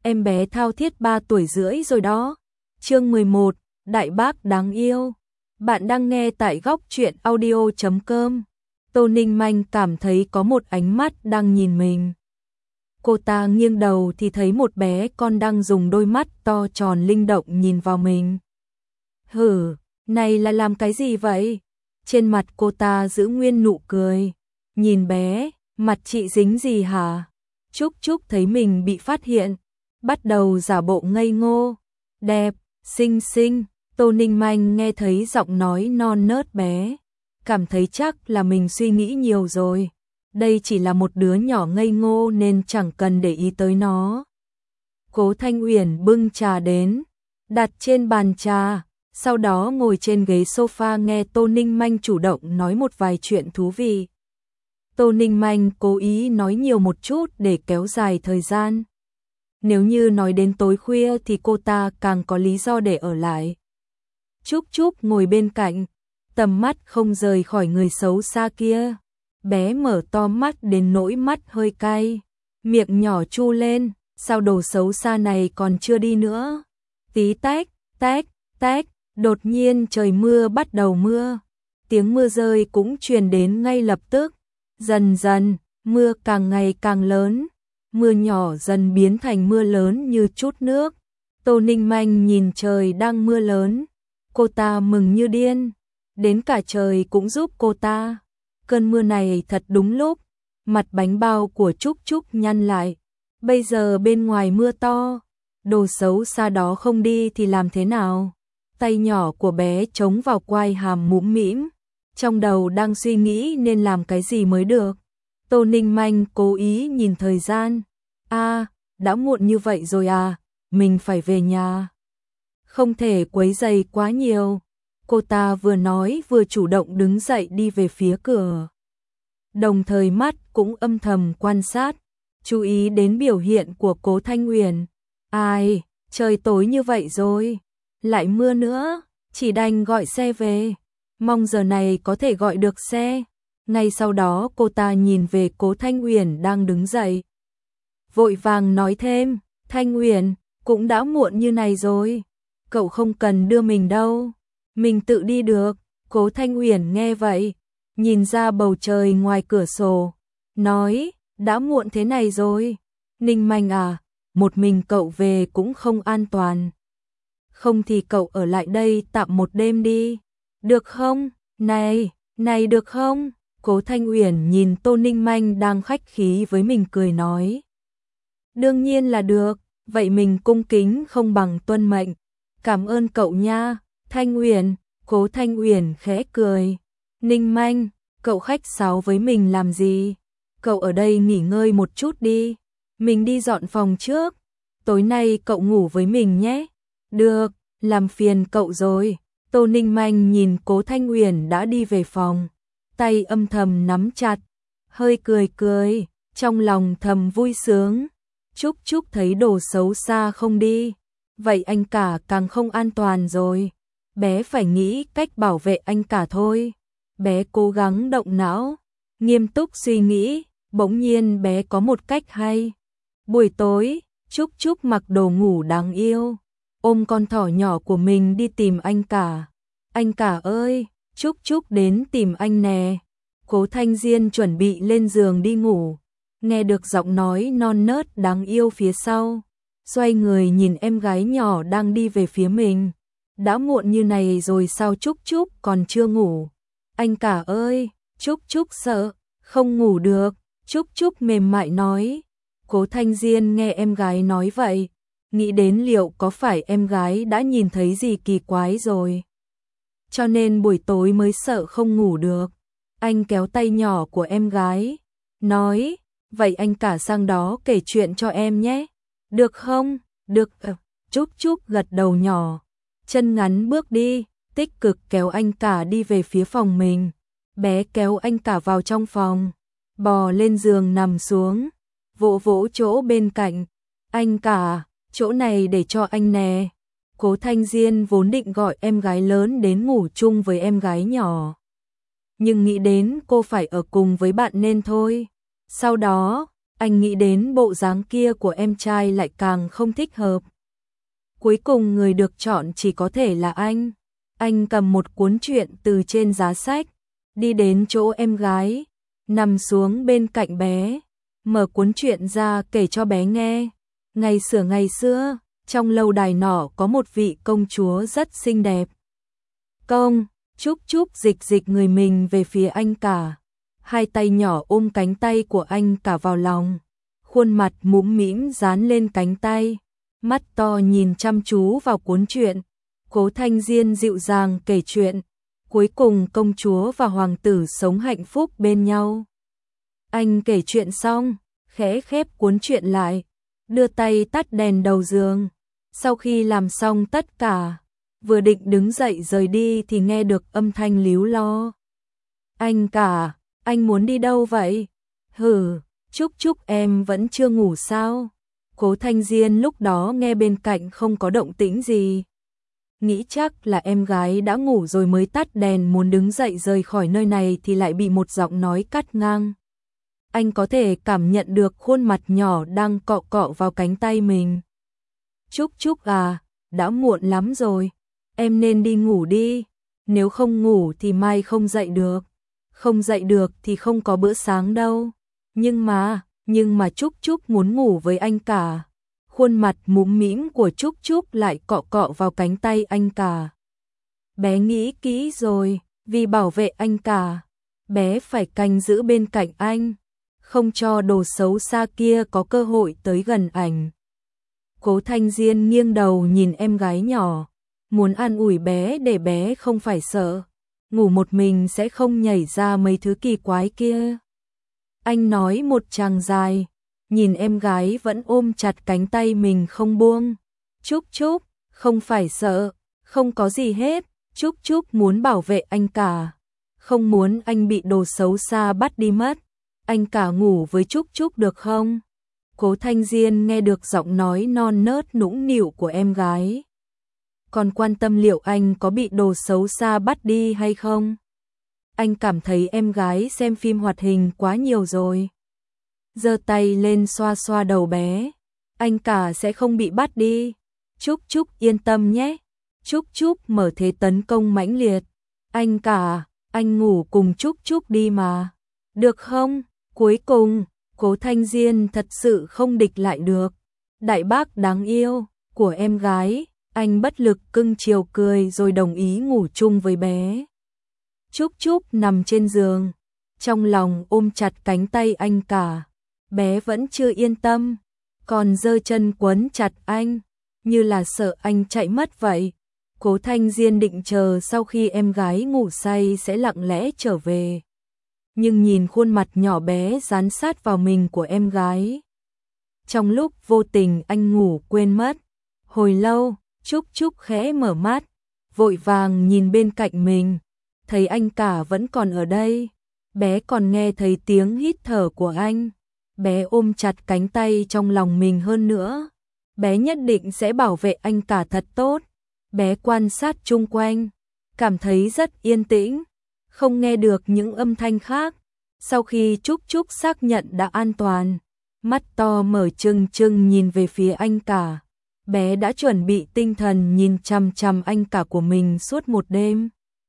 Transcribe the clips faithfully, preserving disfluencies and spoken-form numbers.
em bé thao thiết ba tuổi rưỡi rồi đó. Chương mười một, Đại bác đáng yêu. Bạn đang nghe tại góc truyện audio chấm com. Tô Ninh Manh cảm thấy có một ánh mắt đang nhìn mình. Cô ta nghiêng đầu thì thấy một bé con đang dùng đôi mắt to tròn linh động nhìn vào mình. Hử, này là làm cái gì vậy? Trên mặt cô ta giữ nguyên nụ cười. Nhìn bé, mặt chị dính gì hả? Trúc Trúc thấy mình bị phát hiện, bắt đầu giả bộ ngây ngô. Đẹp, xinh xinh. Tô Ninh Manh nghe thấy giọng nói non nớt bé, cảm thấy chắc là mình suy nghĩ nhiều rồi. Đây chỉ là một đứa nhỏ ngây ngô nên chẳng cần để ý tới nó. Cố Thanh Uyển bưng trà đến, đặt trên bàn trà, sau đó ngồi trên ghế sofa nghe Tô Ninh Manh chủ động nói một vài chuyện thú vị. Tô Ninh Manh cố ý nói nhiều một chút để kéo dài thời gian. Nếu như nói đến tối khuya thì cô ta càng có lý do để ở lại. Trúc Trúc ngồi bên cạnh, tầm mắt không rời khỏi người xấu xa kia. Bé mở to mắt đến nỗi mắt hơi cay, miệng nhỏ chu lên, sao đồ xấu xa này còn chưa đi nữa. Tí tách, tách, tách, đột nhiên trời mưa bắt đầu mưa. Tiếng mưa rơi cũng truyền đến ngay lập tức. Dần dần, mưa càng ngày càng lớn. Mưa nhỏ dần biến thành mưa lớn như chút nước. Tô Ninh Manh nhìn trời đang mưa lớn. Cô ta mừng như điên. Đến cả trời cũng giúp cô ta. Cơn mưa này thật đúng lúc. Mặt bánh bao của Trúc Trúc nhăn lại. Bây giờ bên ngoài mưa to. Đồ xấu xa đó không đi thì làm thế nào? Tay nhỏ của bé chống vào quai hàm mũm mĩm. Trong đầu đang suy nghĩ nên làm cái gì mới được. Tô Ninh Manh cố ý nhìn thời gian. À, đã muộn như vậy rồi à, mình phải về nhà. Không thể quấy rầy quá nhiều. Cô ta vừa nói vừa chủ động đứng dậy đi về phía cửa. Đồng thời mắt cũng âm thầm quan sát, chú ý đến biểu hiện của Cố Thanh Uyển. Ai, trời tối như vậy rồi, lại mưa nữa, chỉ đành gọi xe về. Mong giờ này có thể gọi được xe. Ngay sau đó cô ta nhìn về Cố Thanh Uyển đang đứng dậy. Vội vàng nói thêm, Thanh Uyển, cũng đã muộn như này rồi. Cậu không cần đưa mình đâu. Mình tự đi được. Cố Thanh Uyển nghe vậy, nhìn ra bầu trời ngoài cửa sổ. Nói, đã muộn thế này rồi. Ninh Manh à, một mình cậu về cũng không an toàn. Không thì cậu ở lại đây tạm một đêm đi. Được không? Này, này được không? Cố Thanh Uyển nhìn Tô Ninh Manh đang khách khí với mình cười nói. Đương nhiên là được, vậy mình cung kính không bằng tuân mệnh. Cảm ơn cậu nha, Thanh Uyển. Cố Thanh Uyển khẽ cười. Ninh Manh, cậu khách sáo với mình làm gì? Cậu ở đây nghỉ ngơi một chút đi. Mình đi dọn phòng trước. Tối nay cậu ngủ với mình nhé. Được, làm phiền cậu rồi. Tô Ninh Manh nhìn Cố Thanh Uyển đã đi về phòng. Tay âm thầm nắm chặt. Hơi cười cười, trong lòng thầm vui sướng. Trúc Trúc thấy đồ xấu xa không đi. Vậy anh cả càng không an toàn rồi. Bé phải nghĩ cách bảo vệ anh cả thôi. Bé cố gắng động não, nghiêm túc suy nghĩ, bỗng nhiên bé có một cách hay. Buổi tối, Trúc Trúc mặc đồ ngủ đáng yêu, ôm con thỏ nhỏ của mình đi tìm anh cả. Anh cả ơi, Trúc Trúc đến tìm anh nè. Cố Thanh Diên chuẩn bị lên giường đi ngủ, nghe được giọng nói non nớt đáng yêu phía sau. Xoay người nhìn em gái nhỏ đang đi về phía mình. Đã muộn như này rồi sao Trúc Trúc còn chưa ngủ? Anh cả ơi, Trúc Trúc sợ, không ngủ được. Trúc Trúc mềm mại nói. Cố Thanh Diên nghe em gái nói vậy, nghĩ đến liệu có phải em gái đã nhìn thấy gì kỳ quái rồi. Cho nên buổi tối mới sợ không ngủ được. Anh kéo tay nhỏ của em gái, nói, vậy anh cả sang đó kể chuyện cho em nhé. Được không? Được. Trúc Trúc gật đầu nhỏ, chân ngắn bước đi, tích cực kéo anh cả đi về phía phòng mình. Bé kéo anh cả vào trong phòng, bò lên giường nằm xuống, vỗ vỗ chỗ bên cạnh. Anh cả, chỗ này để cho anh nè. Cố Thanh Diên vốn định gọi em gái lớn đến ngủ chung với em gái nhỏ, nhưng nghĩ đến cô phải ở cùng với bạn nên thôi. Sau đó, Anh nghĩ đến bộ dáng kia của em trai lại càng không thích hợp. Cuối cùng người được chọn chỉ có thể là anh. Anh cầm một cuốn truyện từ trên giá sách, đi đến chỗ em gái, nằm xuống bên cạnh bé, mở cuốn truyện ra kể cho bé nghe. Ngày xưa ngày xưa, trong lâu đài nọ có một vị công chúa rất xinh đẹp. Công, Trúc Trúc dịch dịch người mình về phía anh cả. Hai tay nhỏ ôm cánh tay của anh cả vào lòng. Khuôn mặt mũm mĩm dán lên cánh tay. Mắt to nhìn chăm chú vào cuốn truyện. Cố Thanh Diên dịu dàng kể chuyện. Cuối cùng công chúa và hoàng tử sống hạnh phúc bên nhau. Anh kể chuyện xong, khẽ khép cuốn truyện lại, đưa tay tắt đèn đầu giường. Sau khi làm xong tất cả, vừa định đứng dậy rời đi thì nghe được âm thanh líu lo. Anh cả, anh muốn đi đâu vậy? Hừ, Trúc Trúc em vẫn chưa ngủ sao? Cố Thanh Diên lúc đó nghe bên cạnh không có động tĩnh gì. Nghĩ chắc là em gái đã ngủ rồi mới tắt đèn, muốn đứng dậy rời khỏi nơi này thì lại bị một giọng nói cắt ngang. Anh có thể cảm nhận được khuôn mặt nhỏ đang cọ cọ vào cánh tay mình. Trúc Trúc à, đã muộn lắm rồi. Em nên đi ngủ đi. Nếu không ngủ thì mai không dậy được. Không dậy được thì không có bữa sáng đâu. Nhưng mà, nhưng mà Trúc Trúc muốn ngủ với anh cả. Khuôn mặt mũm mĩm của Trúc Trúc lại cọ cọ vào cánh tay anh cả. Bé nghĩ kỹ rồi, vì bảo vệ anh cả, bé phải canh giữ bên cạnh anh, không cho đồ xấu xa kia có cơ hội tới gần ảnh. Cố Thanh Diên nghiêng đầu nhìn em gái nhỏ, muốn an ủi bé để bé không phải sợ, ngủ một mình sẽ không nhảy ra mấy thứ kỳ quái kia. Anh nói một tràng dài, nhìn em gái vẫn ôm chặt cánh tay mình không buông. Trúc Trúc, không phải sợ, không có gì hết, Trúc Trúc muốn bảo vệ anh cả, không muốn anh bị đồ xấu xa bắt đi mất. Anh cả ngủ với Trúc Trúc được không? Cố Thanh Diên nghe được giọng nói non nớt nũng nịu của em gái. Còn quan tâm liệu anh có bị đồ xấu xa bắt đi hay không? Anh cảm thấy em gái xem phim hoạt hình quá nhiều rồi. Giơ tay lên xoa xoa đầu bé. Anh cả sẽ không bị bắt đi. Trúc Trúc yên tâm nhé. Trúc Trúc mở thế tấn công mãnh liệt. Anh cả, anh ngủ cùng Trúc Trúc đi mà. Được không? Cuối cùng, Cố Thanh Diên thật sự không địch lại được. Đại bác đáng yêu của em gái, anh bất lực cưng chiều cười rồi đồng ý ngủ chung với bé. Trúc Trúc nằm trên giường, trong lòng ôm chặt cánh tay anh cả. Bé vẫn chưa yên tâm, còn giơ chân quấn chặt anh, như là sợ anh chạy mất vậy. Cố Thanh Diên định chờ sau khi em gái ngủ say sẽ lặng lẽ trở về. Nhưng nhìn khuôn mặt nhỏ bé dán sát vào mình của em gái. Trong lúc vô tình anh ngủ quên mất. Hồi lâu, Trúc Trúc khẽ mở mắt, vội vàng nhìn bên cạnh mình. Thấy anh cả vẫn còn ở đây. Bé còn nghe thấy tiếng hít thở của anh. Bé ôm chặt cánh tay trong lòng mình hơn nữa. Bé nhất định sẽ bảo vệ anh cả thật tốt. Bé quan sát chung quanh, cảm thấy rất yên tĩnh, không nghe được những âm thanh khác. Sau khi Trúc Trúc xác nhận đã an toàn, mắt to mở trừng trừng nhìn về phía anh cả. Bé đã chuẩn bị tinh thần nhìn chằm chằm anh cả của mình suốt một đêm.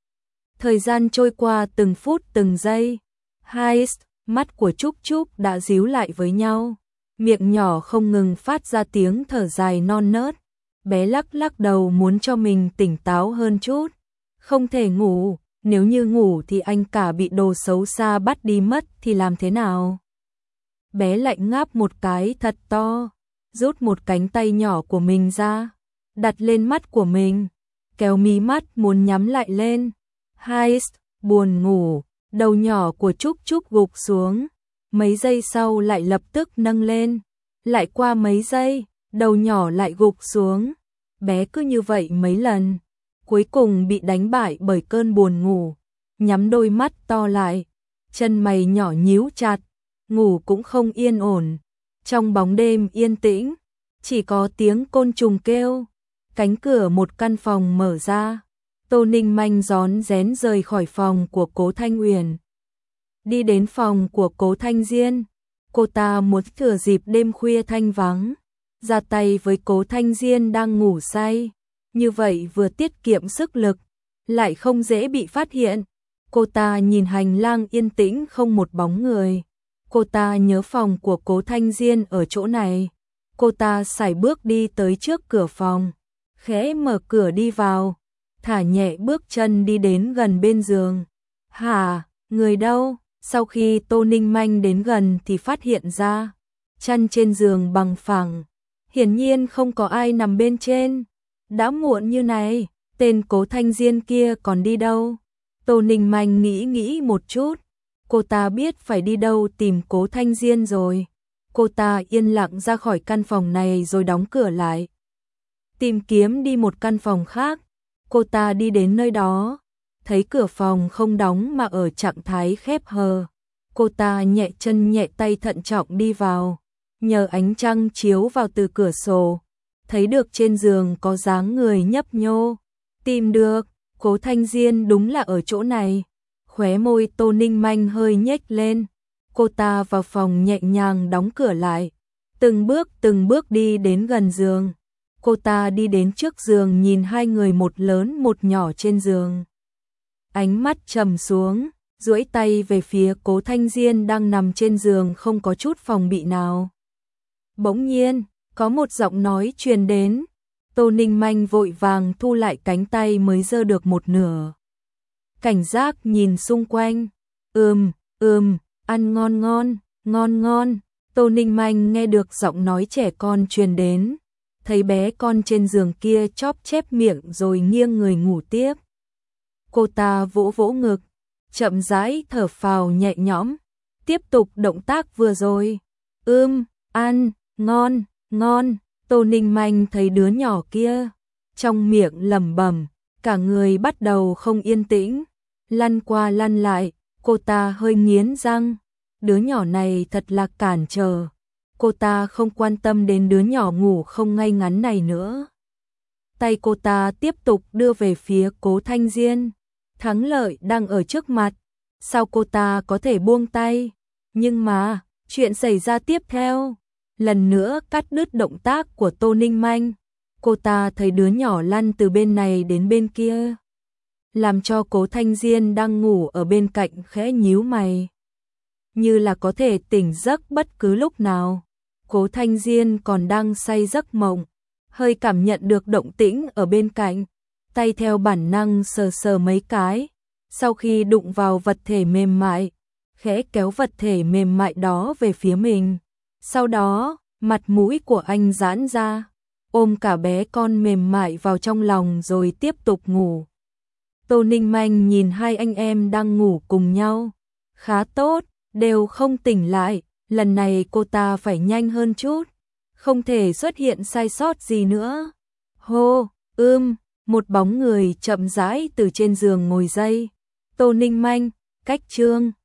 Thời gian trôi qua từng phút từng giây. Hai mắt của Trúc Trúc đã díu lại với nhau, miệng nhỏ không ngừng phát ra tiếng thở dài non nớt. Bé lắc lắc đầu muốn cho mình tỉnh táo hơn chút. Không thể ngủ, nếu như ngủ thì anh cả bị đồ xấu xa bắt đi mất thì làm thế nào? Bé lạnh ngáp một cái thật to, rút một cánh tay nhỏ của mình ra, đặt lên mắt của mình, kéo mí mắt muốn nhắm lại lên. Hai, buồn ngủ, đầu nhỏ của Trúc Trúc gục xuống, mấy giây sau lại lập tức nâng lên, lại qua mấy giây, đầu nhỏ lại gục xuống. Bé cứ như vậy mấy lần, cuối cùng bị đánh bại bởi cơn buồn ngủ, nhắm đôi mắt to lại, chân mày nhỏ nhíu chặt, ngủ cũng không yên ổn. Trong bóng đêm yên tĩnh, chỉ có tiếng côn trùng kêu. Cánh cửa một căn phòng mở ra, Tô Ninh Manh rón rén rời khỏi phòng của Cố Thanh Uyển, đi đến phòng của Cố Thanh Diên. Cô ta muốn thừa dịp đêm khuya thanh vắng, ra tay với Cố Thanh Diên đang ngủ say, như vậy vừa tiết kiệm sức lực, lại không dễ bị phát hiện. Cô ta nhìn hành lang yên tĩnh không một bóng người. Cô ta nhớ phòng của Cố Thanh Diên ở chỗ này. Cô ta sải bước đi tới trước cửa phòng, khẽ mở cửa đi vào, thả nhẹ bước chân đi đến gần bên giường. Hả, người đâu? Sau khi Tô Ninh Manh đến gần thì phát hiện ra, chăn trên giường bằng phẳng, hiển nhiên không có ai nằm bên trên. Đã muộn như này, tên Cố Thanh Diên kia còn đi đâu? Tô Ninh Manh nghĩ nghĩ một chút, cô ta biết phải đi đâu tìm Cố Thanh Diên rồi. Cô ta yên lặng ra khỏi căn phòng này rồi đóng cửa lại. Tìm kiếm đi một căn phòng khác, cô ta đi đến nơi đó, thấy cửa phòng không đóng mà ở trạng thái khép hờ. Cô ta nhẹ chân nhẹ tay thận trọng đi vào, nhờ ánh trăng chiếu vào từ cửa sổ, thấy được trên giường có dáng người nhấp nhô. Tìm được, Cố Thanh Diên đúng là ở chỗ này. Khóe môi Tô Ninh Manh hơi nhếch lên. Cô ta vào phòng nhẹ nhàng đóng cửa lại, từng bước từng bước đi đến gần giường. Cô ta đi đến trước giường nhìn hai người một lớn một nhỏ trên giường. Ánh mắt trầm xuống, duỗi tay về phía Cố Thanh Diên đang nằm trên giường không có chút phòng bị nào. Bỗng nhiên, có một giọng nói truyền đến. Tô Ninh Manh vội vàng thu lại cánh tay mới giơ được một nửa. Cảnh giác nhìn xung quanh. Ừm, ừm, ăn ngon ngon, ngon ngon. Tô Ninh Manh nghe được giọng nói trẻ con truyền đến. Thấy bé con trên giường kia chóp chép miệng rồi nghiêng người ngủ tiếp. Cô ta vỗ vỗ ngực, chậm rãi thở phào nhẹ nhõm, tiếp tục động tác vừa rồi. Ưm, ăn, ngon, ngon. Tô Ninh Manh thấy đứa nhỏ kia, trong miệng lẩm bẩm, cả người bắt đầu không yên tĩnh, lăn qua lăn lại. Cô ta hơi nghiến răng, đứa nhỏ này thật là cản trở. Cô ta không quan tâm đến đứa nhỏ ngủ không ngay ngắn này nữa. Tay cô ta tiếp tục đưa về phía Cố Thanh Diên. Thắng lợi đang ở trước mặt, sao cô ta có thể buông tay? Nhưng mà, chuyện xảy ra tiếp theo, lần nữa cắt đứt động tác của Tô Ninh Manh. Cô ta thấy đứa nhỏ lăn từ bên này đến bên kia, làm cho Cố Thanh Diên đang ngủ ở bên cạnh khẽ nhíu mày, như là có thể tỉnh giấc bất cứ lúc nào. Cố Thanh Diên còn đang say giấc mộng, hơi cảm nhận được động tĩnh ở bên cạnh, tay theo bản năng sờ sờ mấy cái, sau khi đụng vào vật thể mềm mại, khẽ kéo vật thể mềm mại đó về phía mình. Sau đó, mặt mũi của anh giãn ra, ôm cả bé con mềm mại vào trong lòng rồi tiếp tục ngủ. Tô Ninh Manh nhìn hai anh em đang ngủ cùng nhau, khá tốt, đều không tỉnh lại. Lần này cô ta phải nhanh hơn chút, không thể xuất hiện sai sót gì nữa. Hô, ưm, một bóng người chậm rãi từ trên giường ngồi dậy. Tô Ninh Manh, cách chương